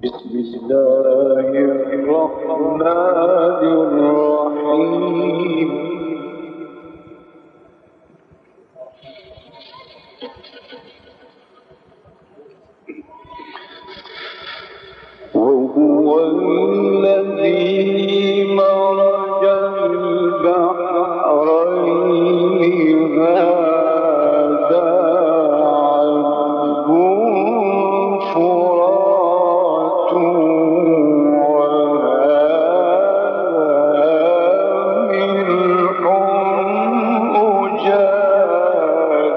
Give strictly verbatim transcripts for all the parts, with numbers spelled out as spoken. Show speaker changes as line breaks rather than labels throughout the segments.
بسم الله الرحمن الرحيم وهو الذي مرج البحرين هذا عذب فرات وهذا ملح أجاج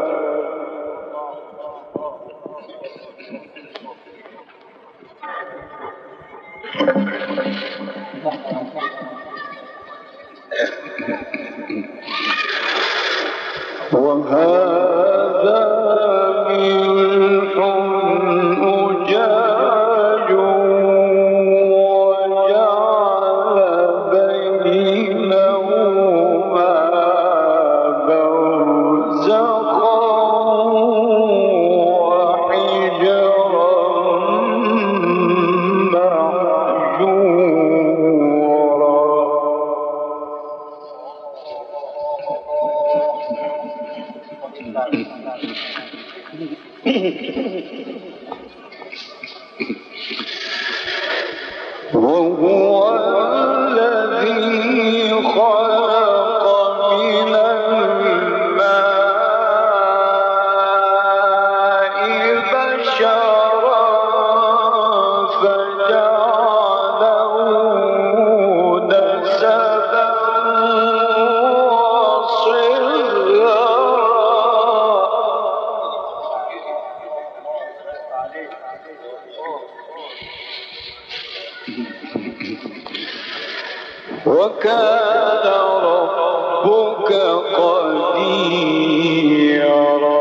وهذا ملح أجاج وجعل بينهما برزخا وحجرا وهو الذي خلق من الماء بشرا فجعله نسبا وصهرا وكان ربك قديرا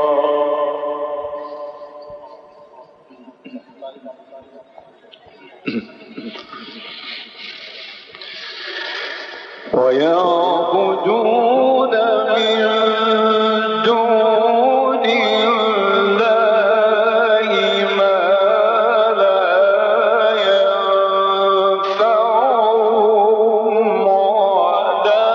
ويعبدون من دون الله ما لا ينفعهم ولا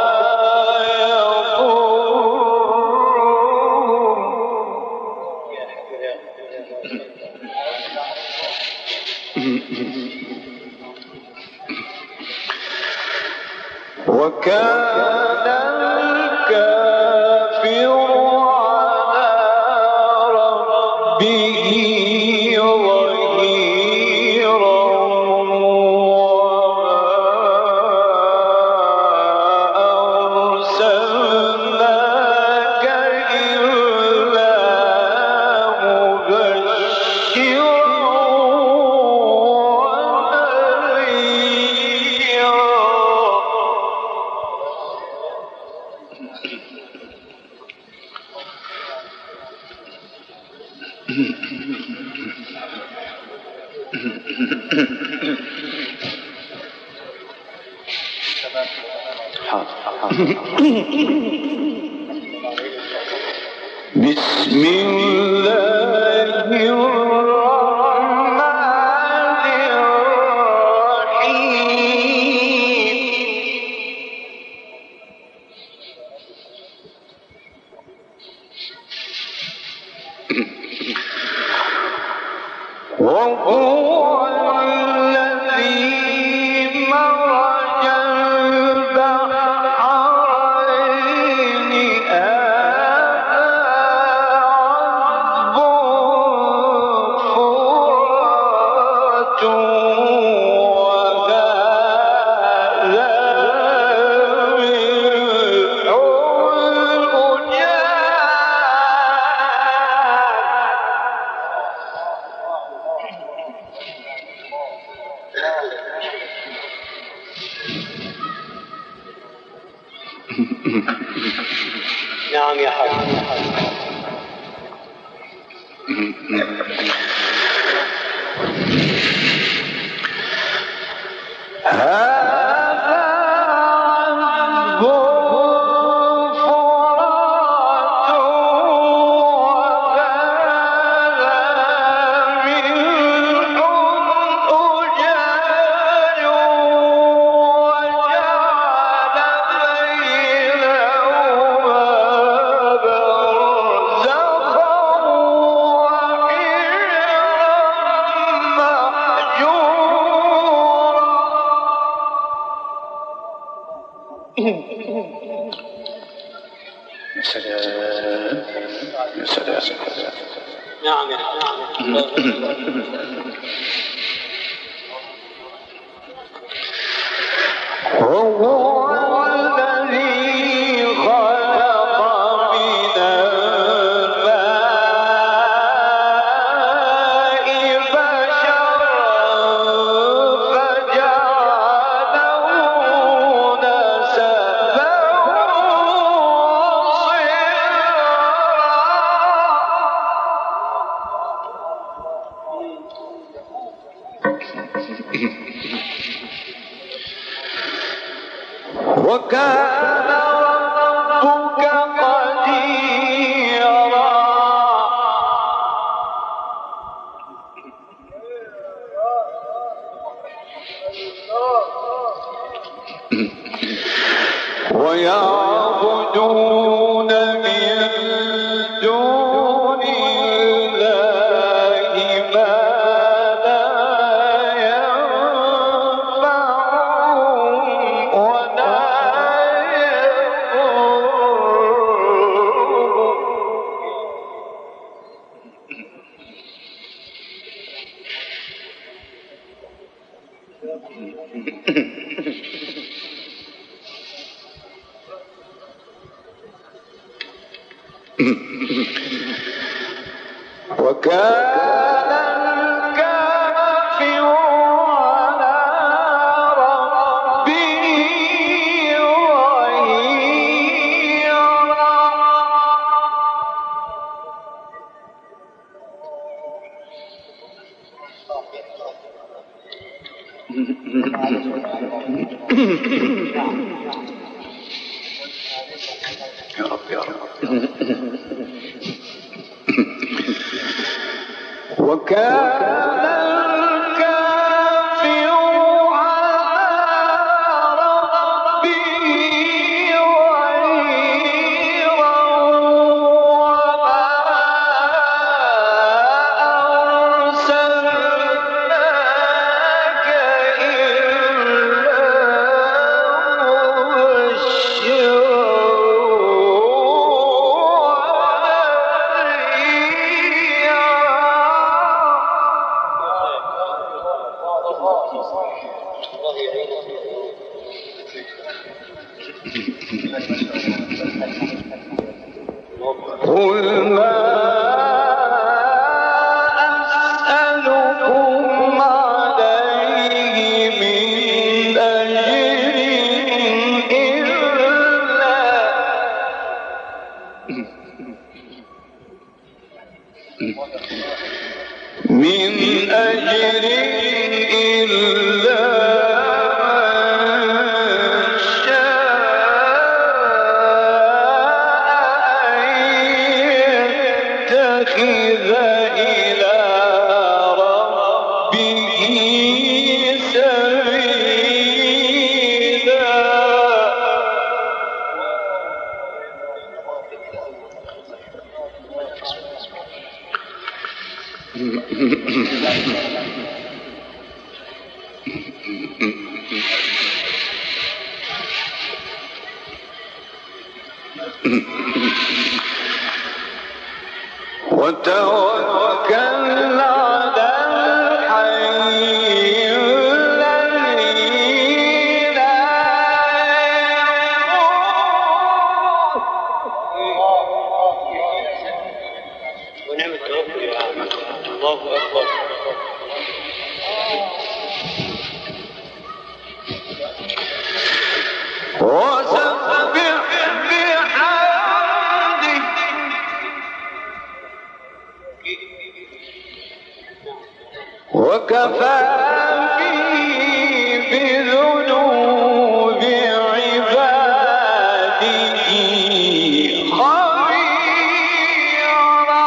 يضرهم وكان الكافر على ربه ظهيرا وما أرسلناك إلا مبشرا بسم الله الرحمن الرحيم وهو الذي مرج البحرين هذا عذب فرات وهذا ملح أجاج نعم يا حبيبي هذا عذب فرات وهذا ملح أجاج وكان ربك قديرا ويعبدون من دون الله ما لا ينفعهم ولا وكان الكافر على ربه ظهيرا يا رب يا رب وكان الكافر على ربه ظهيرا وما أرسلناك إلا قل ما أسألكم عليه من أجر إلا من أجر إلا وتوكل على الحي الذي لا يموت ونعم التوكل يا عم الله أكبر وسبح بحمده وكفى به بذنوب عباده خبيرا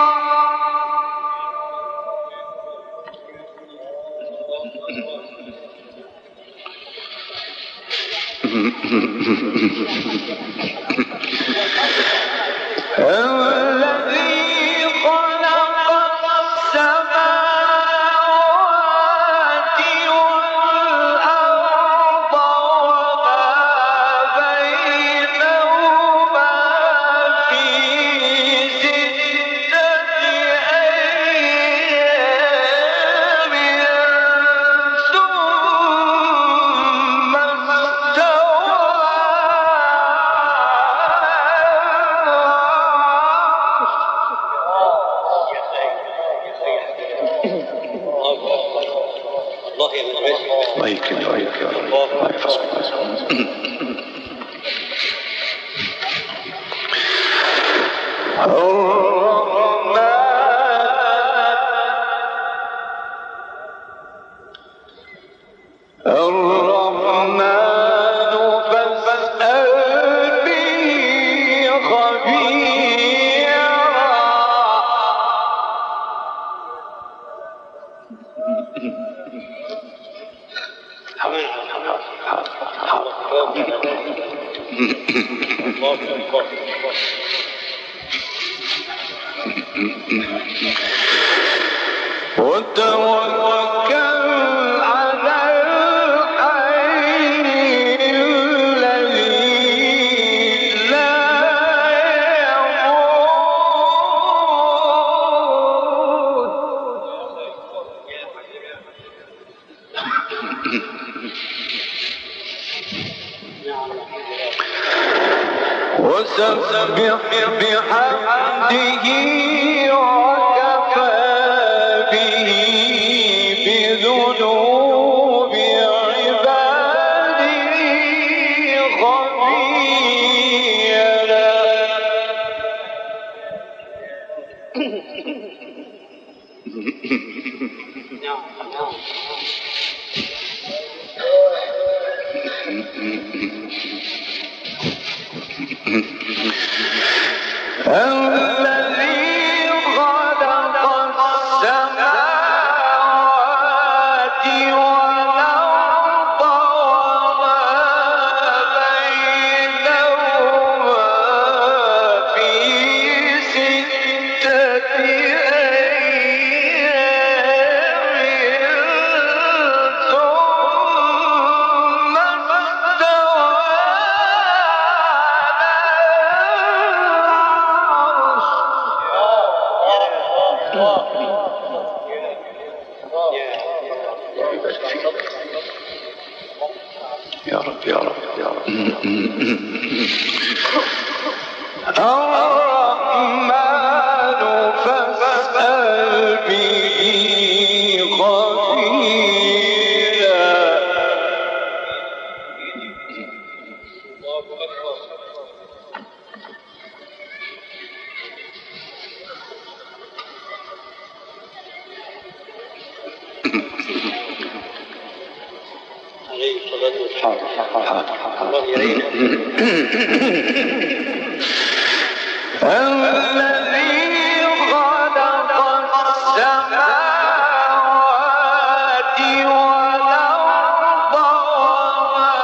الذي خلق السماوات والأرض وما بينهما في ستة أيام الله يمنعك.
الله يكرمك يا رب. الله يحفظك. وسبح بحمده وكفى به بذنوب عباده خبيرا. الذي خلق السماوات والأرض وما بينهما في ستة أيام ثم استوى يا رب يا رب يا رب. الرحمن فاسأل به خبيرا.
عليه الصلاة والسلام. الله يعينك.
الذي خلق السماوات والأرض وما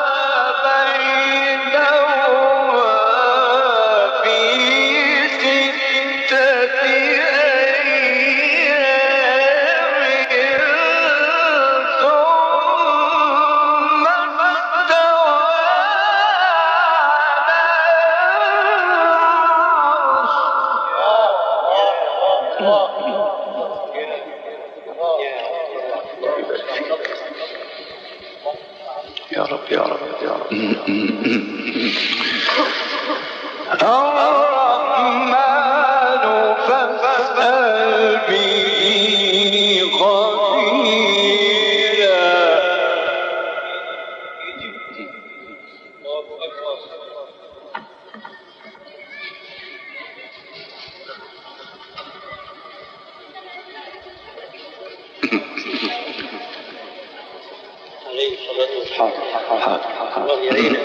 بينهما في ستة أيام ثم استوى يا رب يا رب يا رب. الرحمن فاسأل به خبيرا.
عليه الصلاة والسلام. الله يعينك.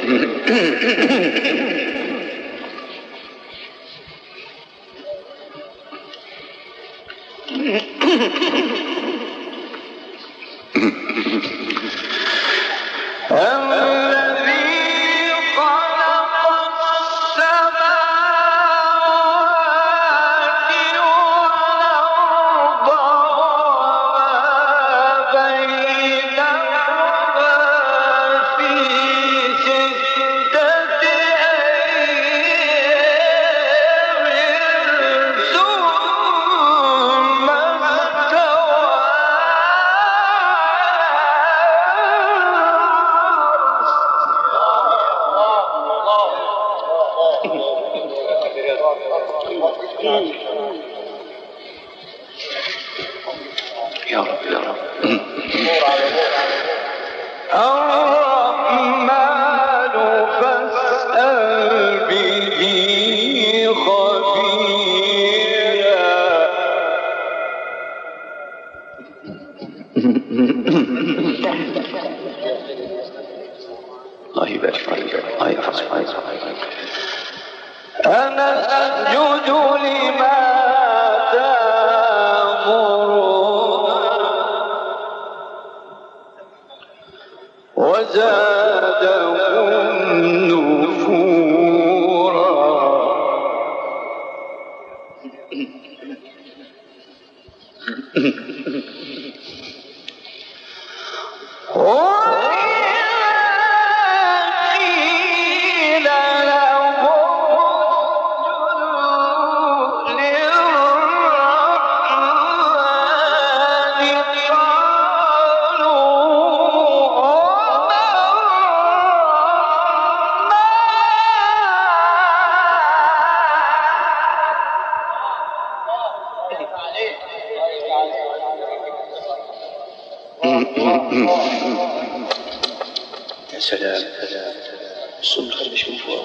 الذي خلق السماوات والأرض وما بينهما في ستة أيام ثم استوى
الله يبارك فيك. الله يحفظك.
أنا أسجد لما تأمرون وزادهم نفورا.
يا سلام الصوت خلي شوفوا.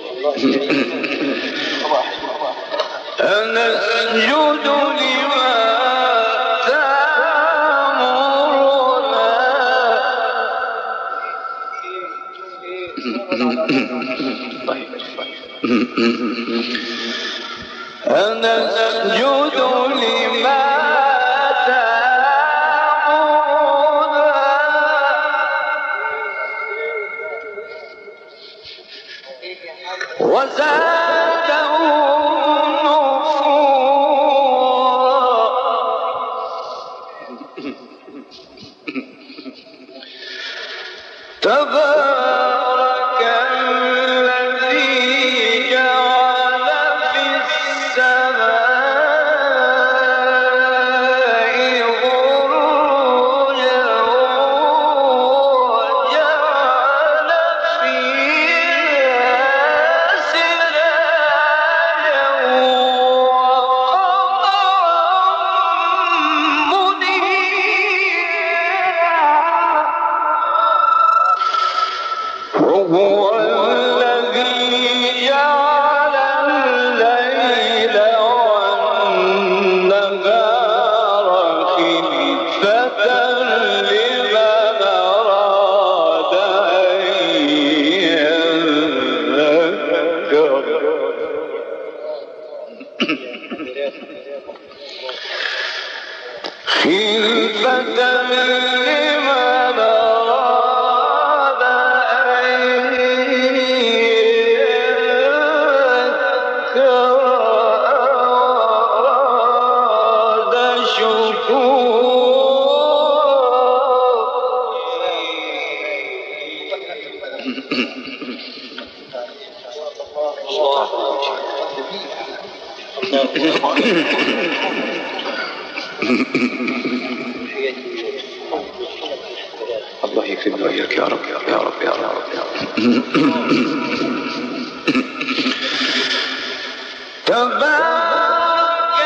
أنا أسجد لما تأمرون أنا أسجد لما وزادهم نفورا. تبارك الذي جعل في السماء بروجا وجعل فيها سراجا وقمرا منيرا. وهو الذي جعل الليل والنهار خلفة لمن أراد أن يذكر. خلفة لمن أراد أن يذكر أراد
الله يكرمك وياك يا رب يا رب يا رب يا رب يا رب.
تبارك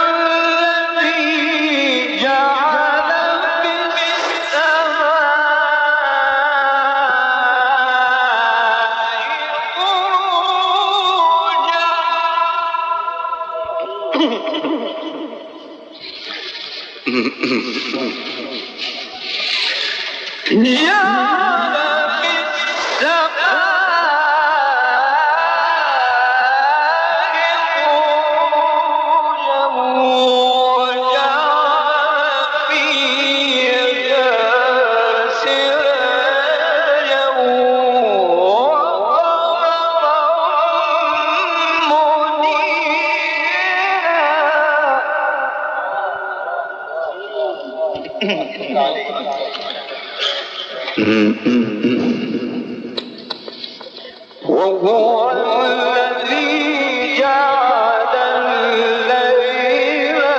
الذي جعل في السماء بروجا جعل في السماء بروجا وجعل فيها سراجا وقمرا منيرا. وهو الذي جعل الليل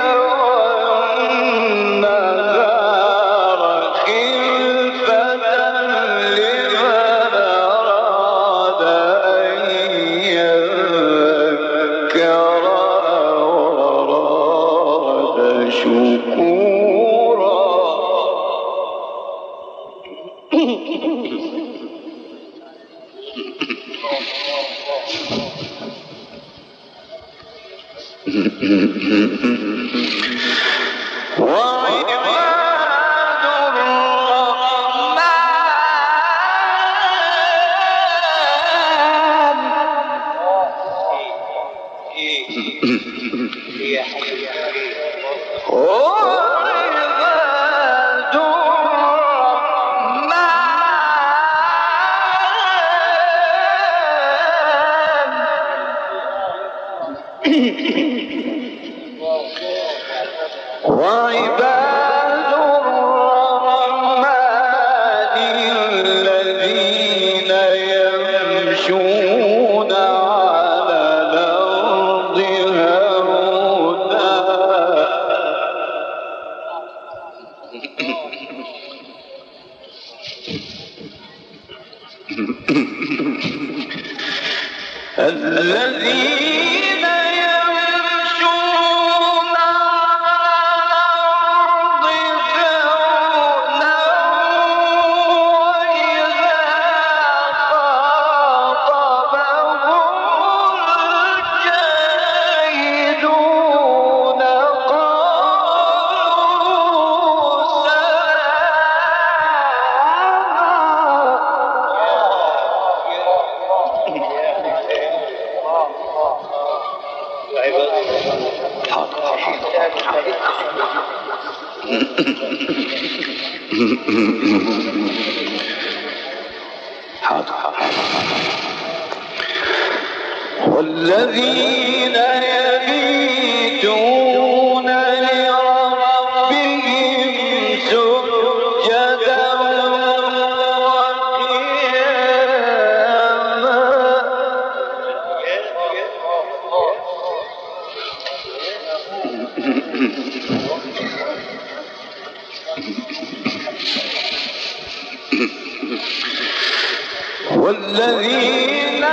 والنهار خلفة لمن أراد أن يذكر أراد شكورا. وعباد الذين يمشون والذين يبيتون لربهم سجدا وقياما والذين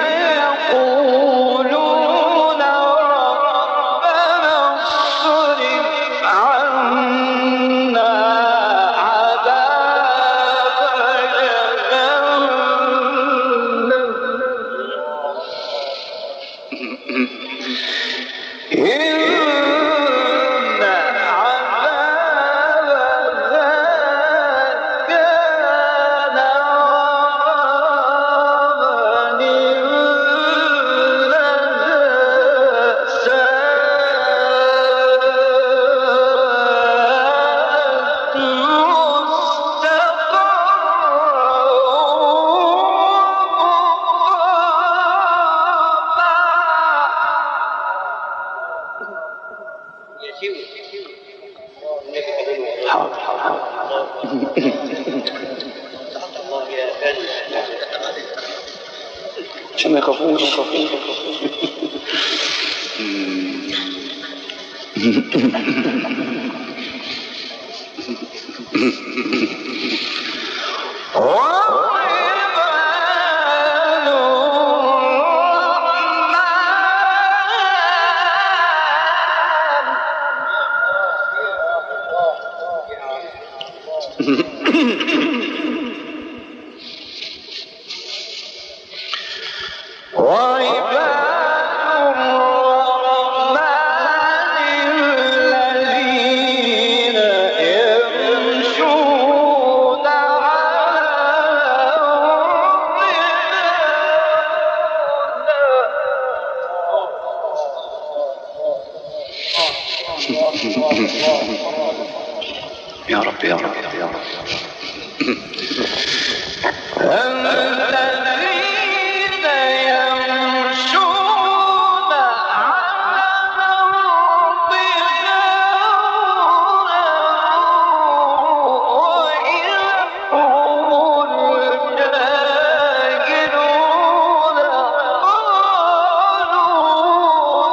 يقولون ربنا اصرف عنا عذاب جهنم إن عذابها كان
عشان ما يخافوش. يا رب يا رب يا رب الذين يمشون على الأرض وإذا هم الجاهلون قالوا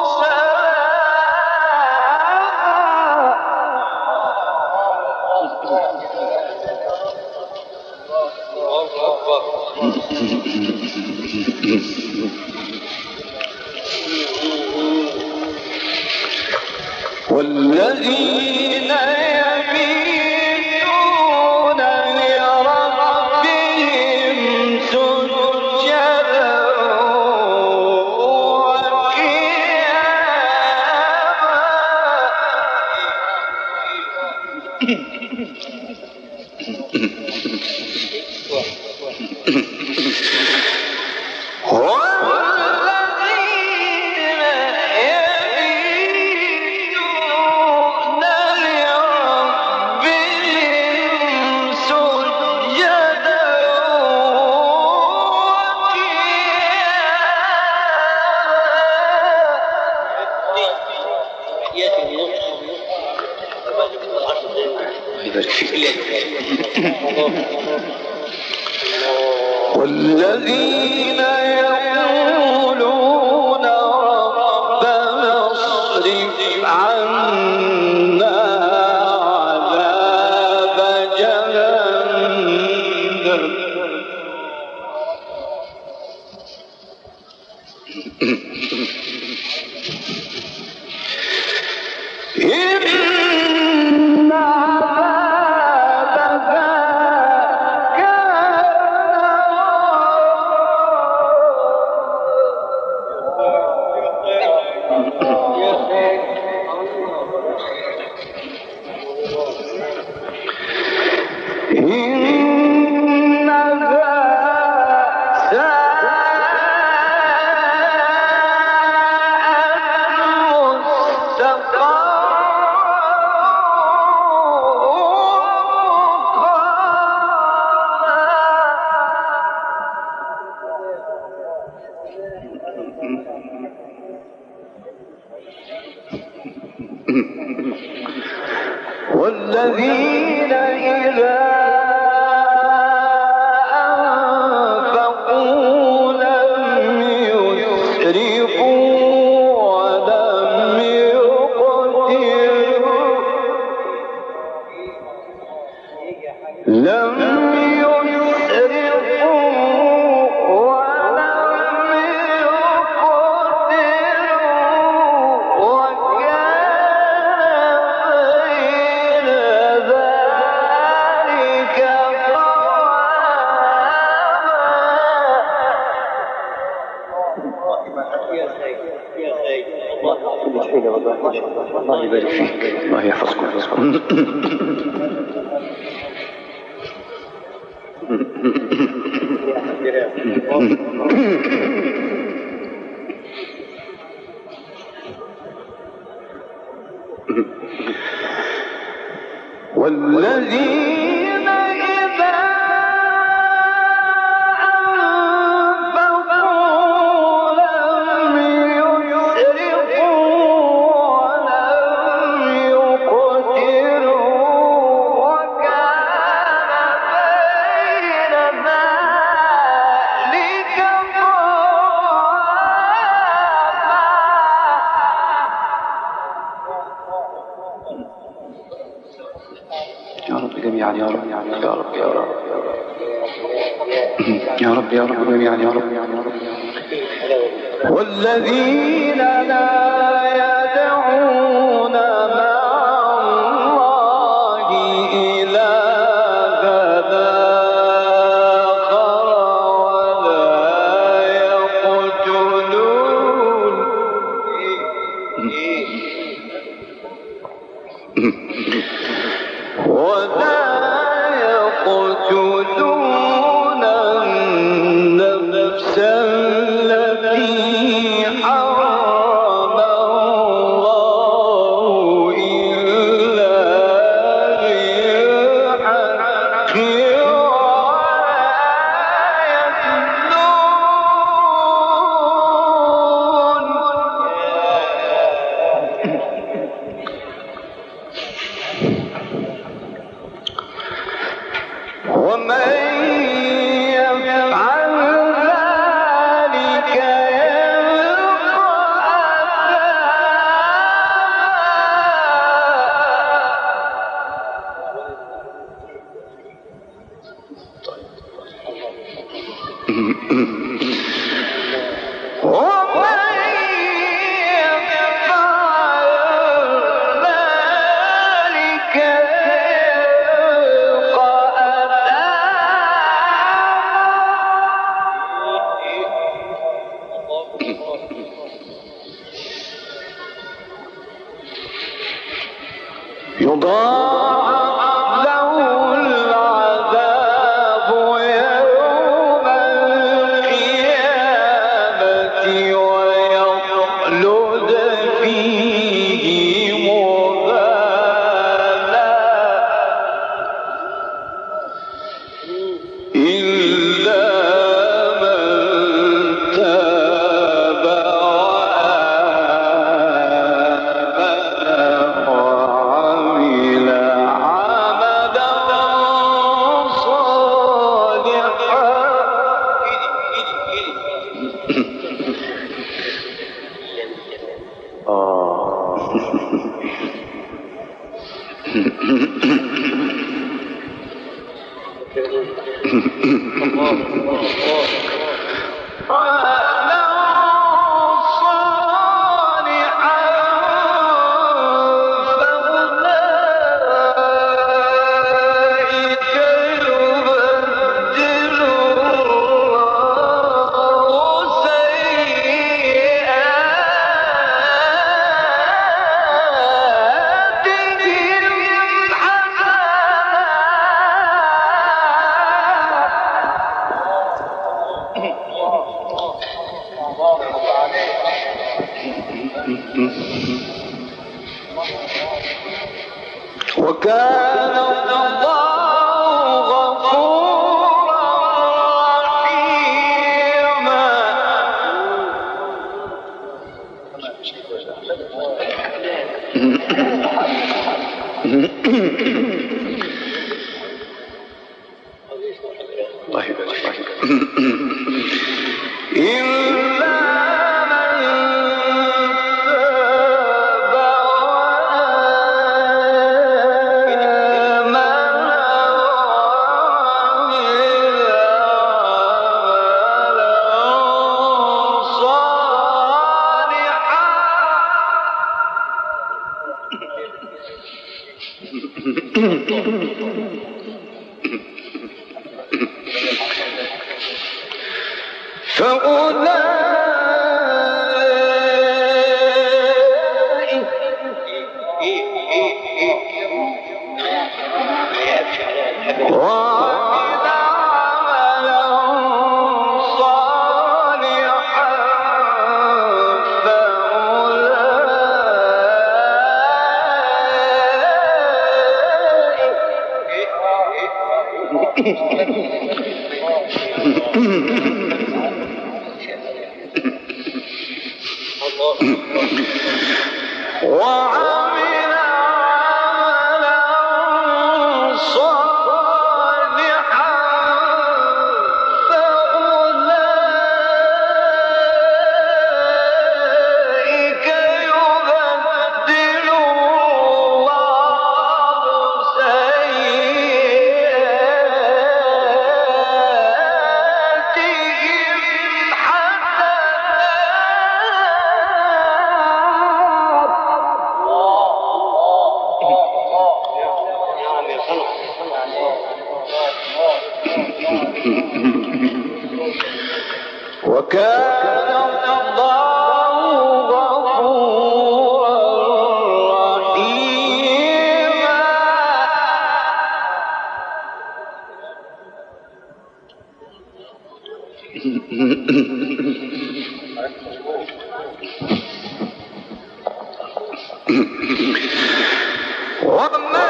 والذين يبيتون لربهم سجدا والذين يقولون ربنا اصرف عنا عذاب جهنم
والذين إذا أنفقوا لم يسرفوا ولم يقتروا لم يسرفوا ولم يقتروا وكان بين ذلك
يا سيد يا سيد
الله يبارك فيك، الله يحفظكم.
والذين إذا أنفقوا لم يسرفوا ولم يقتروا وكان بين ذلك
يا رب جميعا، يا رب يا رب يا رب يا رب يا رب يا رب جميعا، يا رب يا رب.
والذين لا يدعون مع الله إلها آخر ولا يقتلون ولا يقتلون النفس التي حرم الله إلا بالحق ومن يفعل ذلك يلقى أثاما ومن يفعل ذلك يلقى يضاعف له العذاب يوم القيامة ويخلد فيه مهانا إلا من تاب وآمن وعمل عملا صالحا وكان الله غفورا رحيما.
الله يبارك فيك.
إلا من تاب وآمن وعمل عملا صالحا فأولئك وعمل عملا صالحا وعمل عملا صالحا فأولئك يبدل الله سيئاتهم وكان الله غفورا رحيما. وما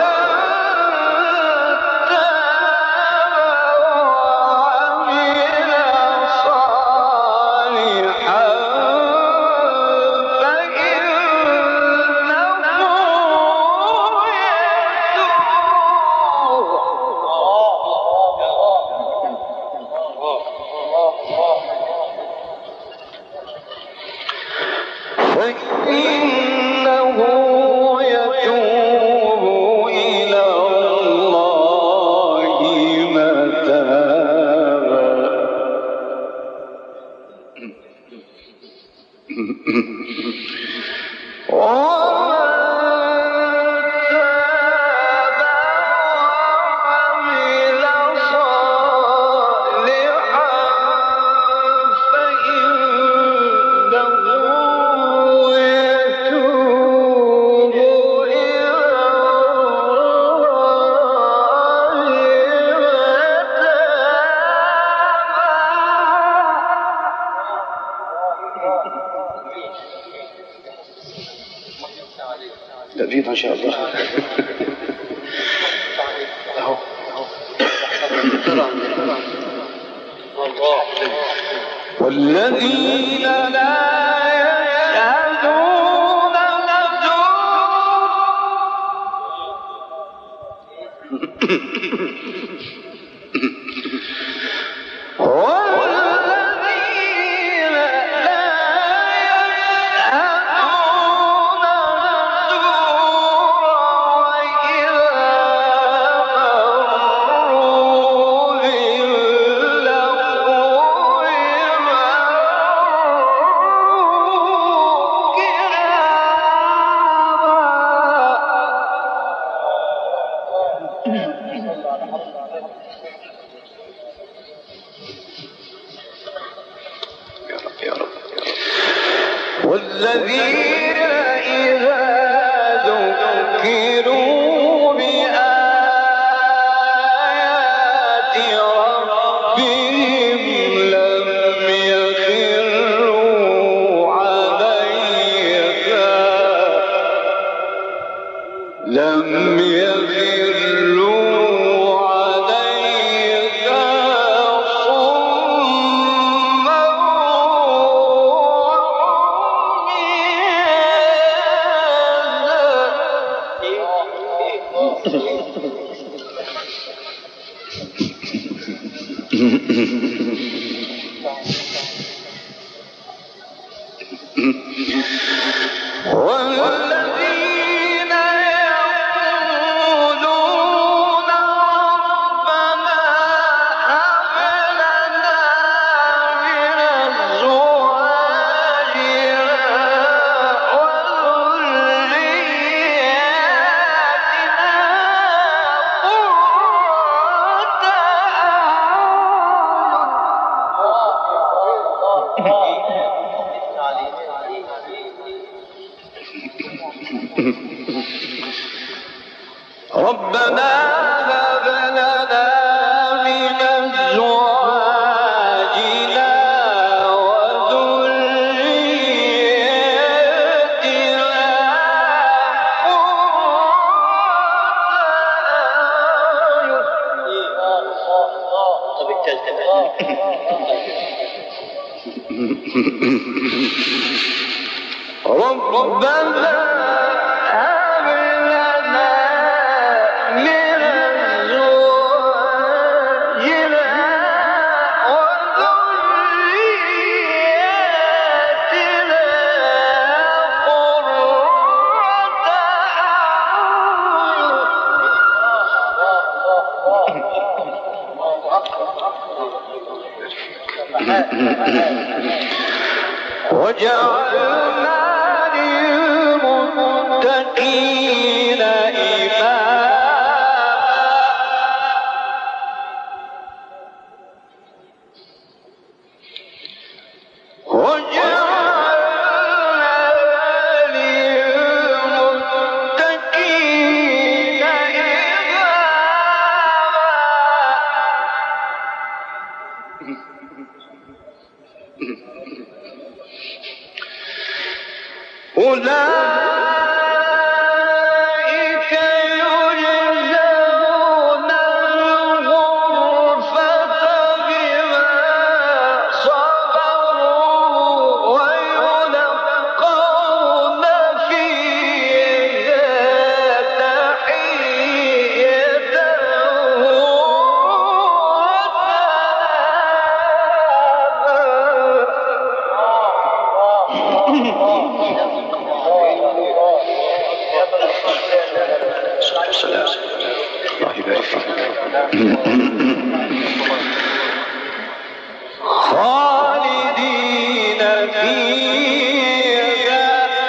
فإنه يتوب إلى الله متابا.
تأجيل إن شاء الله. أهو
والذين لا يشهدون والذين إذا ذكروا بآيات ربهم لم يخروا عليها لم يخروا والذين يقولون ربنا هب لنا من أزواجنا وذرياتنا قرة ربنا هب لنا من أزواجنا وذرياتنا
طب التالتة
ربنا هب لنا من أزواجنا وذرياتنا قرة أعين وجعلنا للمتقين إماما وجعلنا للمتقين إماما أولئك يجزون الغرفة بما صبروا ويلقون فيها تحية
السلام. الله يبارك فيك.
خالدين فيها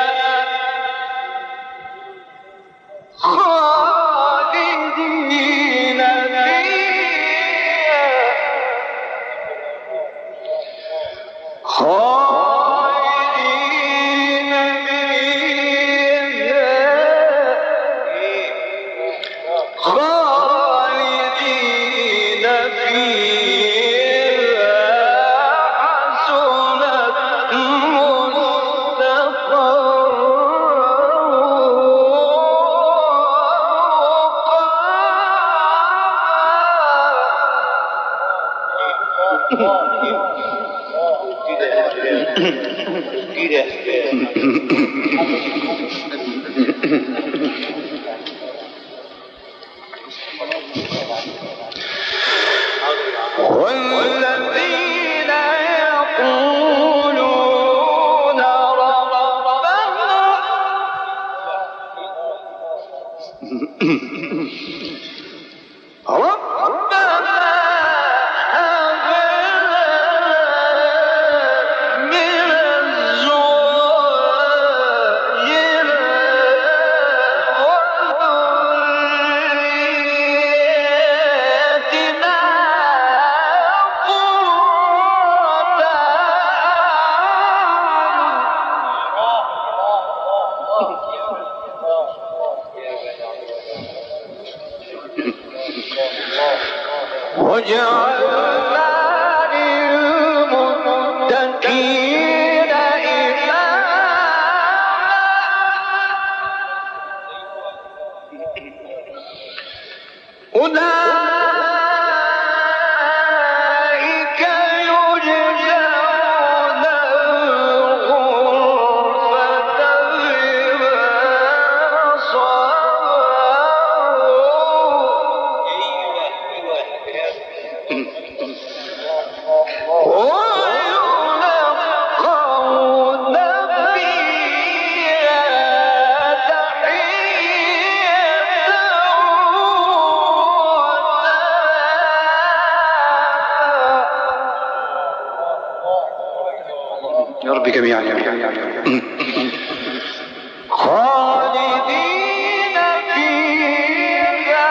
خالدين فيها خالدين فيها خالدين فيها حسنت والذين يقولون ربنا ربنا هب لنا من أزواجنا وذرياتنا قرة أعين وجعلنا للمتقين إماما أولئك يجزون الغرفة بما صبروا
يا رب جميعا يا رب
خالدين فيها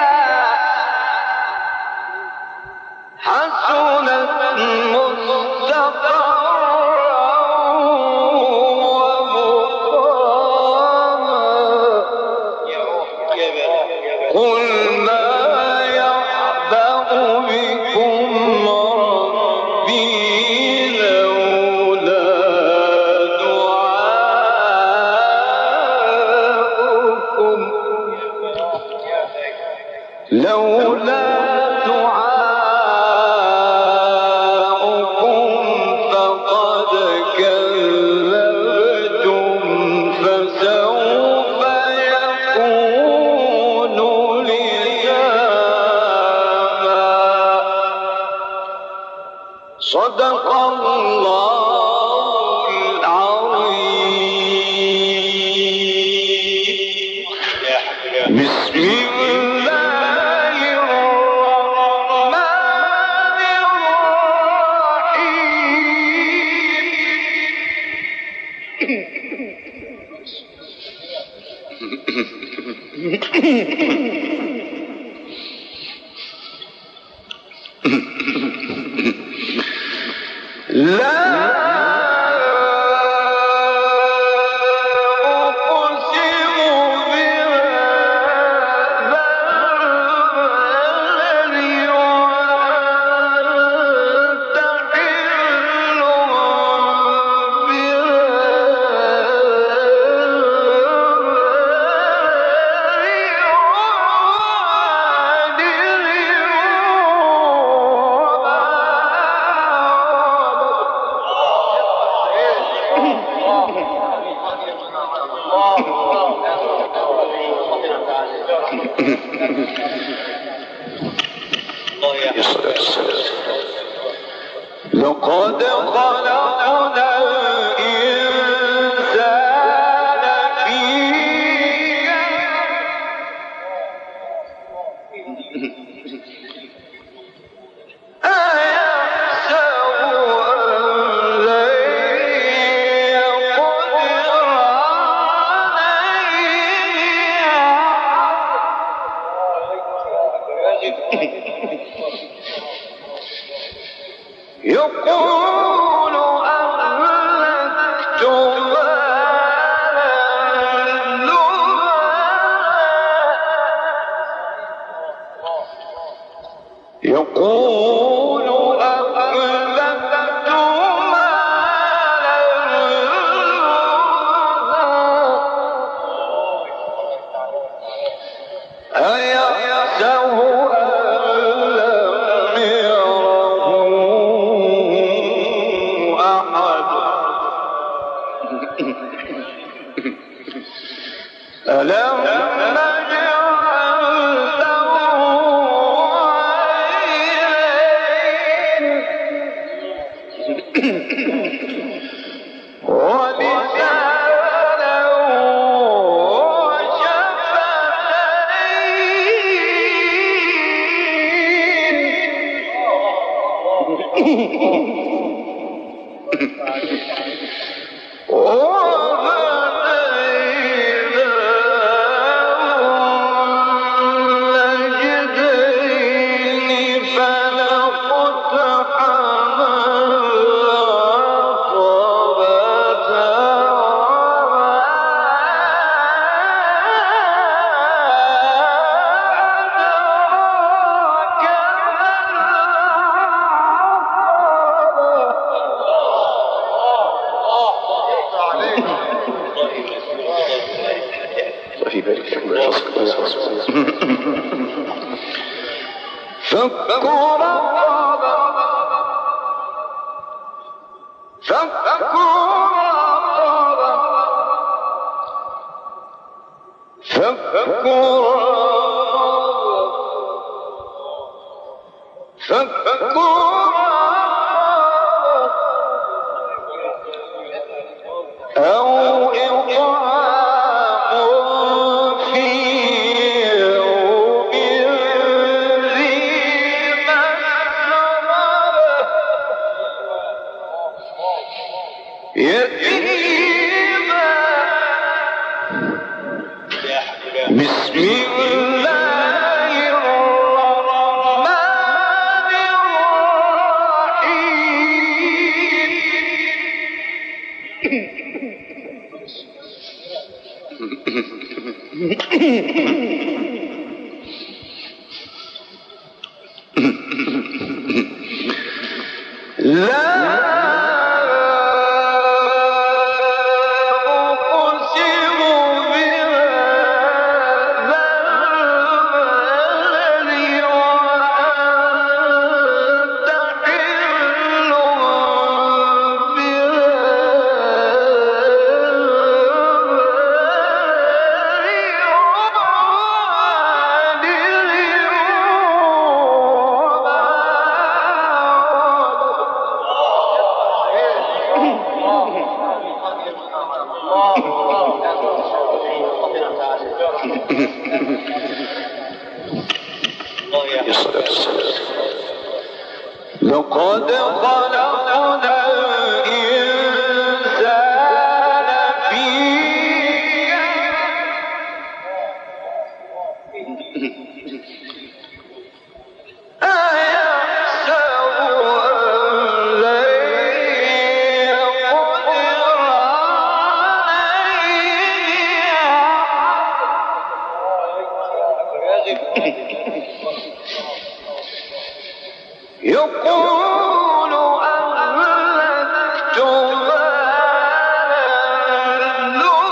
حسنت مستقرا ومقاما قل ما يعبأ بكم ربي لولا دعاؤكم لولا دعاؤكم فقد كذبتم فسوف يكون لزاما صدق الله العظيم. بسم الله الرحمن الرحيم. لا أقسم بهذا البلد وأنت حل لقد خلقنا الإنسان في أيحسب أن لن يقدر عليه يقول أهلكت مالا لبدا يقول أهلكت مالا لبدا أيحسب أن لم يره أحد ألم نجعل له عينين ولسانا
في ذلك
فك رقبة فك رقبة فك رقبة فك رقبة يتيما بسم الله الرحمن الرحيم لا لقد خلقنا الإنسان في أيحسب أن لن يقدر عليه يقول أهلكت مالا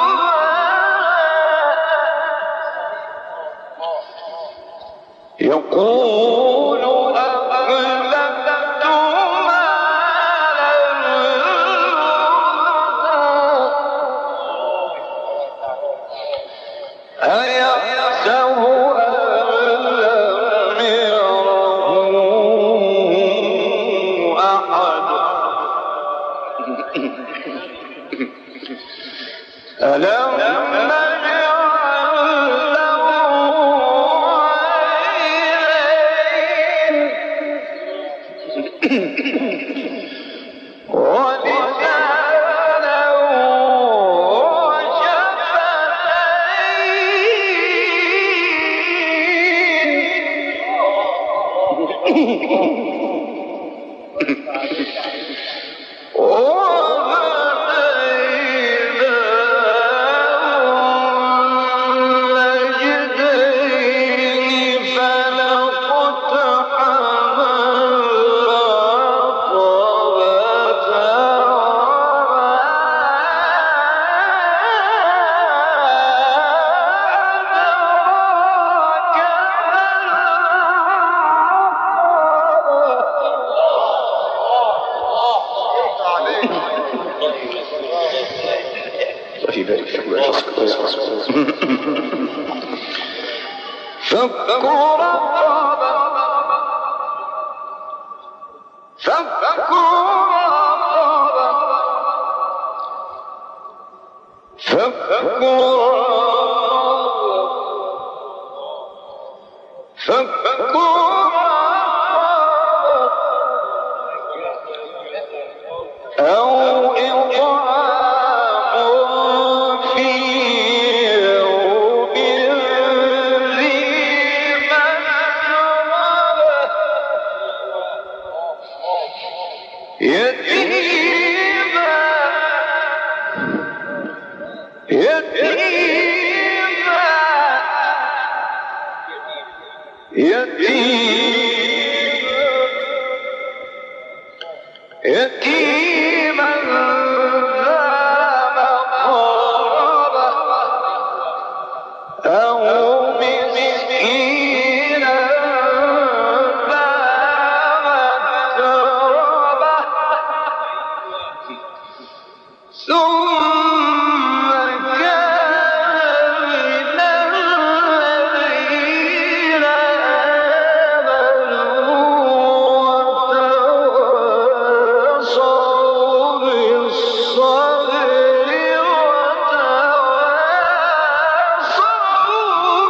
لبدا يقول أهلكت مالا لبدا أيحسب ألم نجعل له عينين ولسانا وشفتين فك رقبة فك رقبة فك رقبة فك رقبة أو إطعام في يوم ذي مسغبة يتيما يتيما يتيما يتيما ذا مقربة أو مسكينا ذا متربة ثم كان من الذين آمنوا بالصبر وتواصوا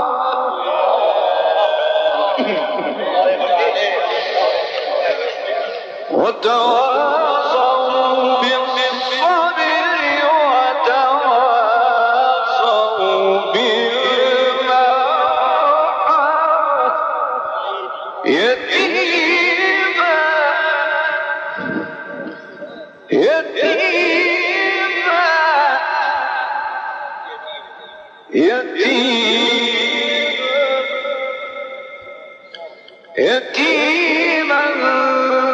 بالمرحمة وتواصوا بالصبر وتواصوا بالمرحمة يتيما يتيما يتيما يتيما